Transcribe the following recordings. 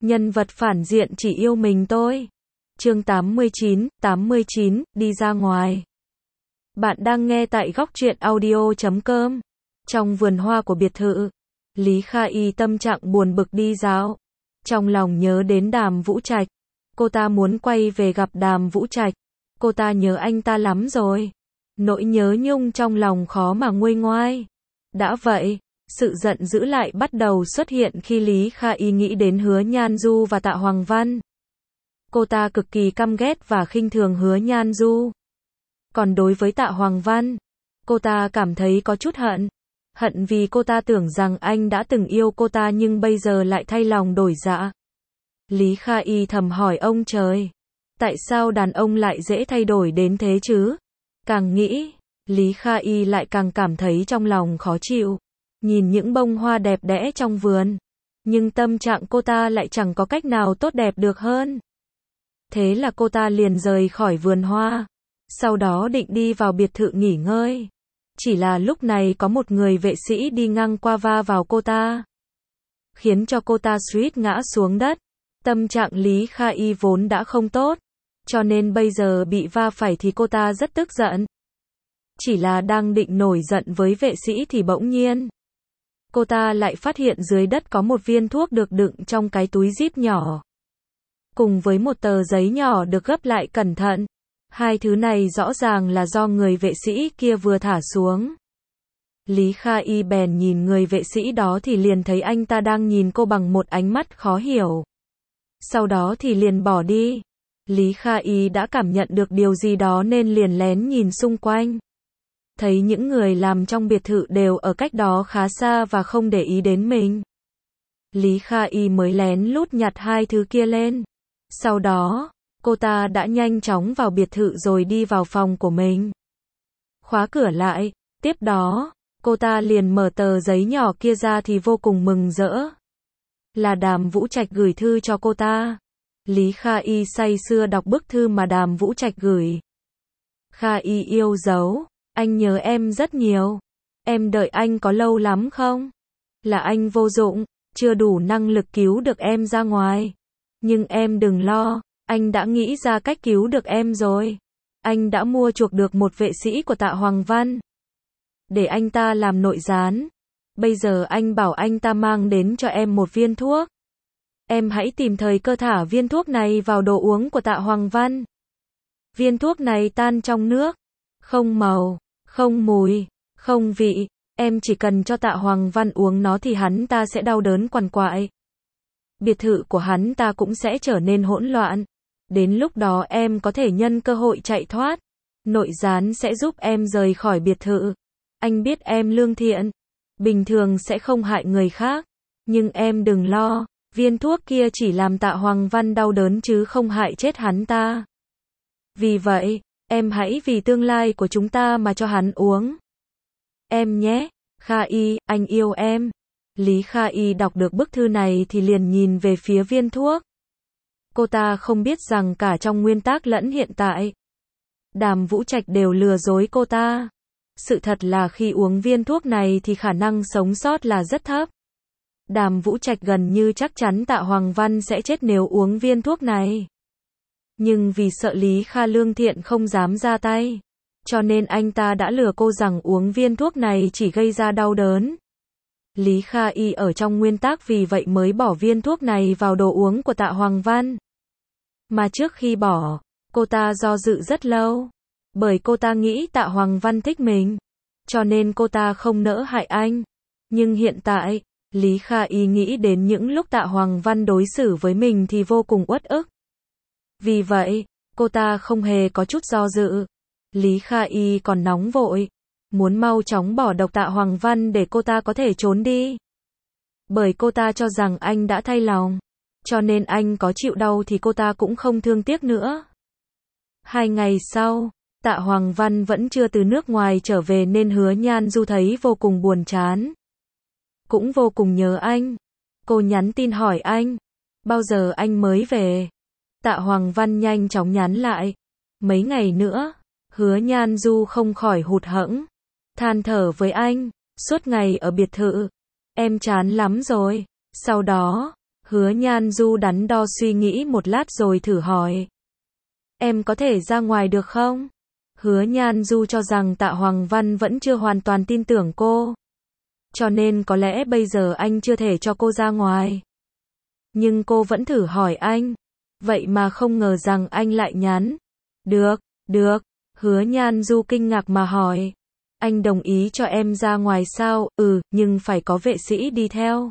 Nhân vật phản diện chỉ yêu mình tôi. Chương 89, đi ra ngoài. Bạn đang nghe tại góc truyện audio.com. Trong vườn hoa của biệt thự, Lý Kha Y tâm trạng buồn bực đi dạo. Trong lòng nhớ đến Đàm Vũ Trạch. Cô ta muốn quay về gặp Đàm Vũ Trạch. Cô ta nhớ anh ta lắm rồi. Nỗi nhớ nhung trong lòng khó mà nguôi ngoai. Đã vậy, sự giận dữ lại bắt đầu xuất hiện khi Lý Kha Y nghĩ đến Hứa Nhan Du và Tạ Hoàng Văn. Cô ta cực kỳ căm ghét và khinh thường Hứa Nhan Du. Còn đối với Tạ Hoàng Văn, cô ta cảm thấy có chút hận. Hận vì cô ta tưởng rằng anh đã từng yêu cô ta nhưng bây giờ lại thay lòng đổi dạ. Lý Kha Y thầm hỏi ông trời, tại sao đàn ông lại dễ thay đổi đến thế chứ? Càng nghĩ, Lý Kha Y lại càng cảm thấy trong lòng khó chịu. Nhìn những bông hoa đẹp đẽ trong vườn, nhưng tâm trạng cô ta lại chẳng có cách nào tốt đẹp được hơn. Thế là cô ta liền rời khỏi vườn hoa, sau đó định đi vào biệt thự nghỉ ngơi. Chỉ là lúc này có một người vệ sĩ đi ngang qua va vào cô ta, khiến cho cô ta suýt ngã xuống đất. Tâm trạng Lý Kha Y vốn đã không tốt, cho nên bây giờ bị va phải thì cô ta rất tức giận. Chỉ là đang định nổi giận với vệ sĩ thì bỗng nhiên, cô ta lại phát hiện dưới đất có một viên thuốc được đựng trong cái túi zip nhỏ, cùng với một tờ giấy nhỏ được gấp lại cẩn thận. Hai thứ này rõ ràng là do người vệ sĩ kia vừa thả xuống. Lý Kha Y bèn nhìn người vệ sĩ đó thì liền thấy anh ta đang nhìn cô bằng một ánh mắt khó hiểu. Sau đó thì liền bỏ đi. Lý Kha Y đã cảm nhận được điều gì đó nên liền lén nhìn xung quanh. Thấy những người làm trong biệt thự đều ở cách đó khá xa và không để ý đến mình. Lý Kha Y mới lén lút nhặt hai thứ kia lên. Sau đó, cô ta đã nhanh chóng vào biệt thự rồi đi vào phòng của mình. Khóa cửa lại, tiếp đó, cô ta liền mở tờ giấy nhỏ kia ra thì vô cùng mừng rỡ. Là Đàm Vũ Trạch gửi thư cho cô ta. Lý Kha Y say sưa đọc bức thư mà Đàm Vũ Trạch gửi. Kha Y yêu dấu, anh nhớ em rất nhiều. Em đợi anh có lâu lắm không? Là anh vô dụng, chưa đủ năng lực cứu được em ra ngoài. Nhưng em đừng lo, anh đã nghĩ ra cách cứu được em rồi. Anh đã mua chuộc được một vệ sĩ của Tạ Hoàng Văn, để anh ta làm nội gián. Bây giờ anh bảo anh ta mang đến cho em một viên thuốc. Em hãy tìm thời cơ thả viên thuốc này vào đồ uống của Tạ Hoàng Văn. Viên thuốc này tan trong nước, không màu, không mùi, không vị. Em chỉ cần cho Tạ Hoàng Văn uống nó thì hắn ta sẽ đau đớn quằn quại. Biệt thự của hắn ta cũng sẽ trở nên hỗn loạn. Đến lúc đó em có thể nhân cơ hội chạy thoát. Nội gián sẽ giúp em rời khỏi biệt thự. Anh biết em lương thiện, bình thường sẽ không hại người khác. Nhưng em đừng lo, viên thuốc kia chỉ làm Tạ Hoàng Văn đau đớn chứ không hại chết hắn ta. Vì vậy, em hãy vì tương lai của chúng ta mà cho hắn uống. Em nhé, Kha Y, anh yêu em. Lý Kha Y đọc được bức thư này thì liền nhìn về phía viên thuốc. Cô ta không biết rằng cả trong nguyên tác lẫn hiện tại, Đàm Vũ Trạch đều lừa dối cô ta. Sự thật là khi uống viên thuốc này thì khả năng sống sót là rất thấp. Đàm Vũ Trạch gần như chắc chắn Tạ Hoàng Văn sẽ chết nếu uống viên thuốc này. Nhưng vì sợ Lý Kha lương thiện không dám ra tay, cho nên anh ta đã lừa cô rằng uống viên thuốc này chỉ gây ra đau đớn. Lý Kha Y ở trong nguyên tác vì vậy mới bỏ viên thuốc này vào đồ uống của Tạ Hoàng Văn. Mà trước khi bỏ, cô ta do dự rất lâu. Bởi cô ta nghĩ Tạ Hoàng Văn thích mình, cho nên cô ta không nỡ hại anh. Nhưng hiện tại, Lý Kha Y nghĩ đến những lúc Tạ Hoàng Văn đối xử với mình thì vô cùng uất ức. Vì vậy, cô ta không hề có chút do dự. Lý Kha Y còn nóng vội, muốn mau chóng bỏ độc Tạ Hoàng Văn để cô ta có thể trốn đi. Bởi cô ta cho rằng anh đã thay lòng, cho nên anh có chịu đau thì cô ta cũng không thương tiếc nữa. 2 ngày sau, Tạ Hoàng Văn vẫn chưa từ nước ngoài trở về nên Hứa Nhan Du thấy vô cùng buồn chán. Cũng vô cùng nhớ anh. Cô nhắn tin hỏi anh, bao giờ anh mới về? Tạ Hoàng Văn nhanh chóng nhắn lại, mấy ngày nữa. Hứa Nhan Du không khỏi hụt hẫng, than thở với anh, suốt ngày ở biệt thự, em chán lắm rồi. Sau đó, Hứa Nhan Du đắn đo suy nghĩ một lát rồi thử hỏi. Em có thể ra ngoài được không? Hứa Nhan Du cho rằng Tạ Hoàng Văn vẫn chưa hoàn toàn tin tưởng cô. Cho nên có lẽ bây giờ anh chưa thể cho cô ra ngoài. Nhưng cô vẫn thử hỏi anh. Vậy mà không ngờ rằng anh lại nhắn. Được, được. Hứa Nhan Du kinh ngạc mà hỏi. Anh đồng ý cho em ra ngoài sao? Nhưng phải có vệ sĩ đi theo.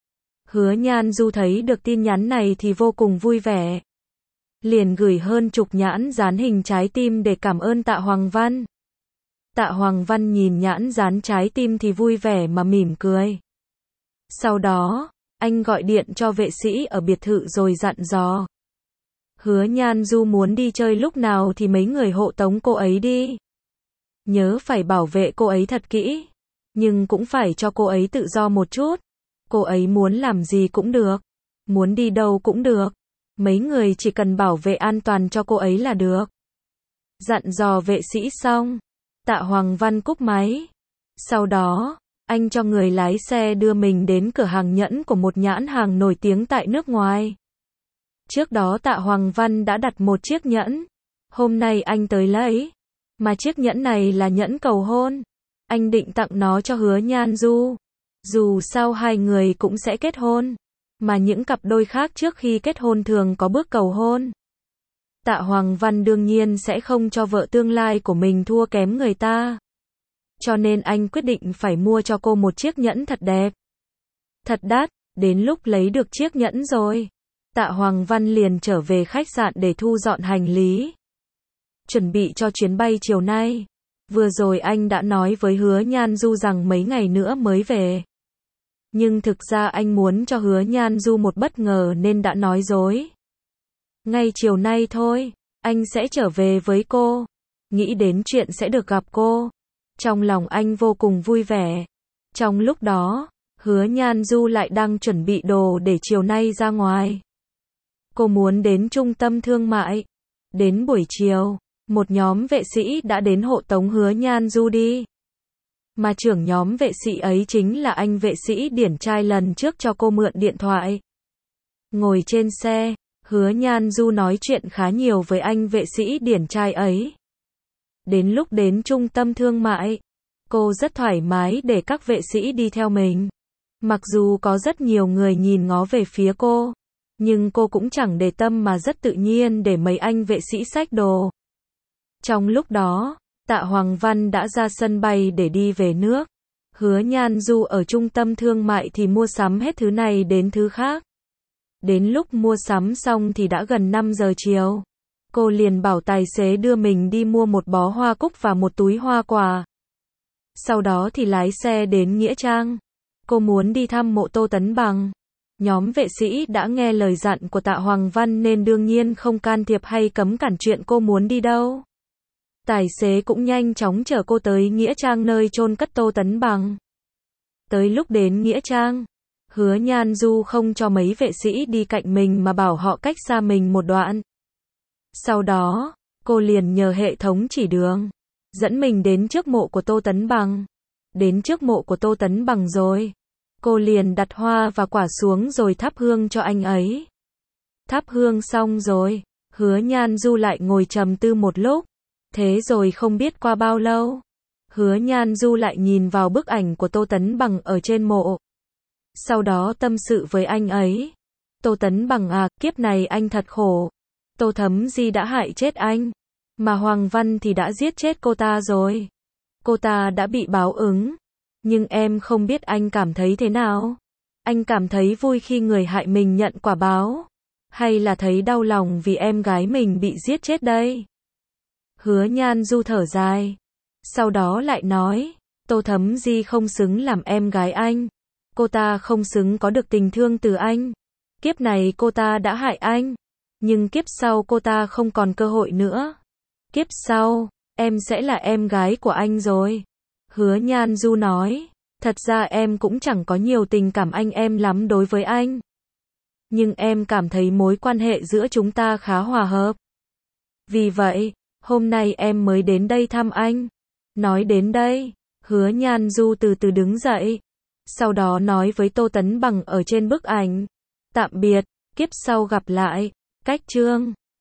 Hứa Nhan Du thấy được tin nhắn này thì vô cùng vui vẻ. Liền gửi hơn chục nhãn dán hình trái tim để cảm ơn Tạ Hoàng Văn. Tạ Hoàng Văn nhìn nhãn dán trái tim thì vui vẻ mà mỉm cười. Sau đó, anh gọi điện cho vệ sĩ ở biệt thự rồi dặn dò. Hứa Nhan Du muốn đi chơi lúc nào thì mấy người hộ tống cô ấy đi. Nhớ phải bảo vệ cô ấy thật kỹ. Nhưng cũng phải cho cô ấy tự do một chút. Cô ấy muốn làm gì cũng được. Muốn đi đâu cũng được. Mấy người chỉ cần bảo vệ an toàn cho cô ấy là được. Dặn dò vệ sĩ xong. Tạ Hoàng Văn cúp máy. Sau đó, anh cho người lái xe đưa mình đến cửa hàng nhẫn của một nhãn hàng nổi tiếng tại nước ngoài. Trước đó Tạ Hoàng Văn đã đặt một chiếc nhẫn. Hôm nay anh tới lấy. Mà chiếc nhẫn này là nhẫn cầu hôn. Anh định tặng nó cho Hứa Nhan Du. Dù sao hai người cũng sẽ kết hôn. Mà những cặp đôi khác trước khi kết hôn thường có bước cầu hôn. Tạ Hoàng Văn đương nhiên sẽ không cho vợ tương lai của mình thua kém người ta. Cho nên anh quyết định phải mua cho cô một chiếc nhẫn thật đẹp. Thật đắt, đến lúc lấy được chiếc nhẫn rồi. Tạ Hoàng Văn liền trở về khách sạn để thu dọn hành lý. Chuẩn bị cho chuyến bay chiều nay. Vừa rồi anh đã nói với Hứa Nhan Du rằng mấy ngày nữa mới về. Nhưng thực ra anh muốn cho Hứa Nhan Du một bất ngờ nên đã nói dối. Ngay chiều nay thôi, anh sẽ trở về với cô. Nghĩ đến chuyện sẽ được gặp cô. Trong lòng anh vô cùng vui vẻ. Trong lúc đó, Hứa Nhan Du lại đang chuẩn bị đồ để chiều nay ra ngoài. Cô muốn đến trung tâm thương mại. Đến buổi chiều, một nhóm vệ sĩ đã đến hộ tống Hứa Nhan Du đi. Mà trưởng nhóm vệ sĩ ấy chính là anh vệ sĩ điển trai lần trước cho cô mượn điện thoại. Ngồi trên xe, Hứa Nhan Du nói chuyện khá nhiều với anh vệ sĩ điển trai ấy. Đến lúc đến trung tâm thương mại, cô rất thoải mái để các vệ sĩ đi theo mình. Mặc dù có rất nhiều người nhìn ngó về phía cô, nhưng cô cũng chẳng để tâm mà rất tự nhiên để mấy anh vệ sĩ xách đồ. Trong lúc đó, Tạ Hoàng Văn đã ra sân bay để đi về nước. Hứa Nhan Du ở trung tâm thương mại thì mua sắm hết thứ này đến thứ khác. Đến lúc mua sắm xong thì đã gần 5 giờ chiều. Cô liền bảo tài xế đưa mình đi mua một bó hoa cúc và một túi hoa quả. Sau đó thì lái xe đến Nghĩa Trang. Cô muốn đi thăm mộ Tô Tấn Bằng. Nhóm vệ sĩ đã nghe lời dặn của Tạ Hoàng Văn nên đương nhiên không can thiệp hay cấm cản chuyện cô muốn đi đâu. Tài xế cũng nhanh chóng chở cô tới Nghĩa Trang nơi chôn cất Tô Tấn Bằng. Tới lúc đến Nghĩa Trang, Hứa Nhan Du không cho mấy vệ sĩ đi cạnh mình mà bảo họ cách xa mình một đoạn. Sau đó, cô liền nhờ hệ thống chỉ đường, dẫn mình đến trước mộ của Tô Tấn Bằng. Đến trước mộ của Tô Tấn Bằng rồi, cô liền đặt hoa và quả xuống rồi thắp hương cho anh ấy. Thắp hương xong rồi, Hứa Nhan Du lại ngồi trầm tư một lúc. Thế rồi không biết qua bao lâu, Hứa Nhan Du lại nhìn vào bức ảnh của Tô Tấn Bằng ở trên mộ. Sau đó tâm sự với anh ấy. Tô Tấn Bằng à, kiếp này anh thật khổ. Tô Thấm Di đã hại chết anh. Mà Hoàng Văn thì đã giết chết cô ta rồi. Cô ta đã bị báo ứng. Nhưng em không biết anh cảm thấy thế nào. Anh cảm thấy vui khi người hại mình nhận quả báo. Hay là thấy đau lòng vì em gái mình bị giết chết đây? Hứa Nhan Du thở dài. Sau đó lại nói, Tô Thấm Di không xứng làm em gái anh. Cô ta không xứng có được tình thương từ anh. Kiếp này cô ta đã hại anh. Nhưng kiếp sau cô ta không còn cơ hội nữa. Kiếp sau, em sẽ là em gái của anh rồi. Hứa Nhan Du nói, thật ra em cũng chẳng có nhiều tình cảm anh em lắm đối với anh. Nhưng em cảm thấy mối quan hệ giữa chúng ta khá hòa hợp. Vì vậy, hôm nay em mới đến đây thăm anh. Nói đến đây, Hứa Nhan Du từ từ đứng dậy. Sau đó nói với Tô Tấn Bằng ở trên bức ảnh. Tạm biệt, kiếp sau gặp lại. Cách chương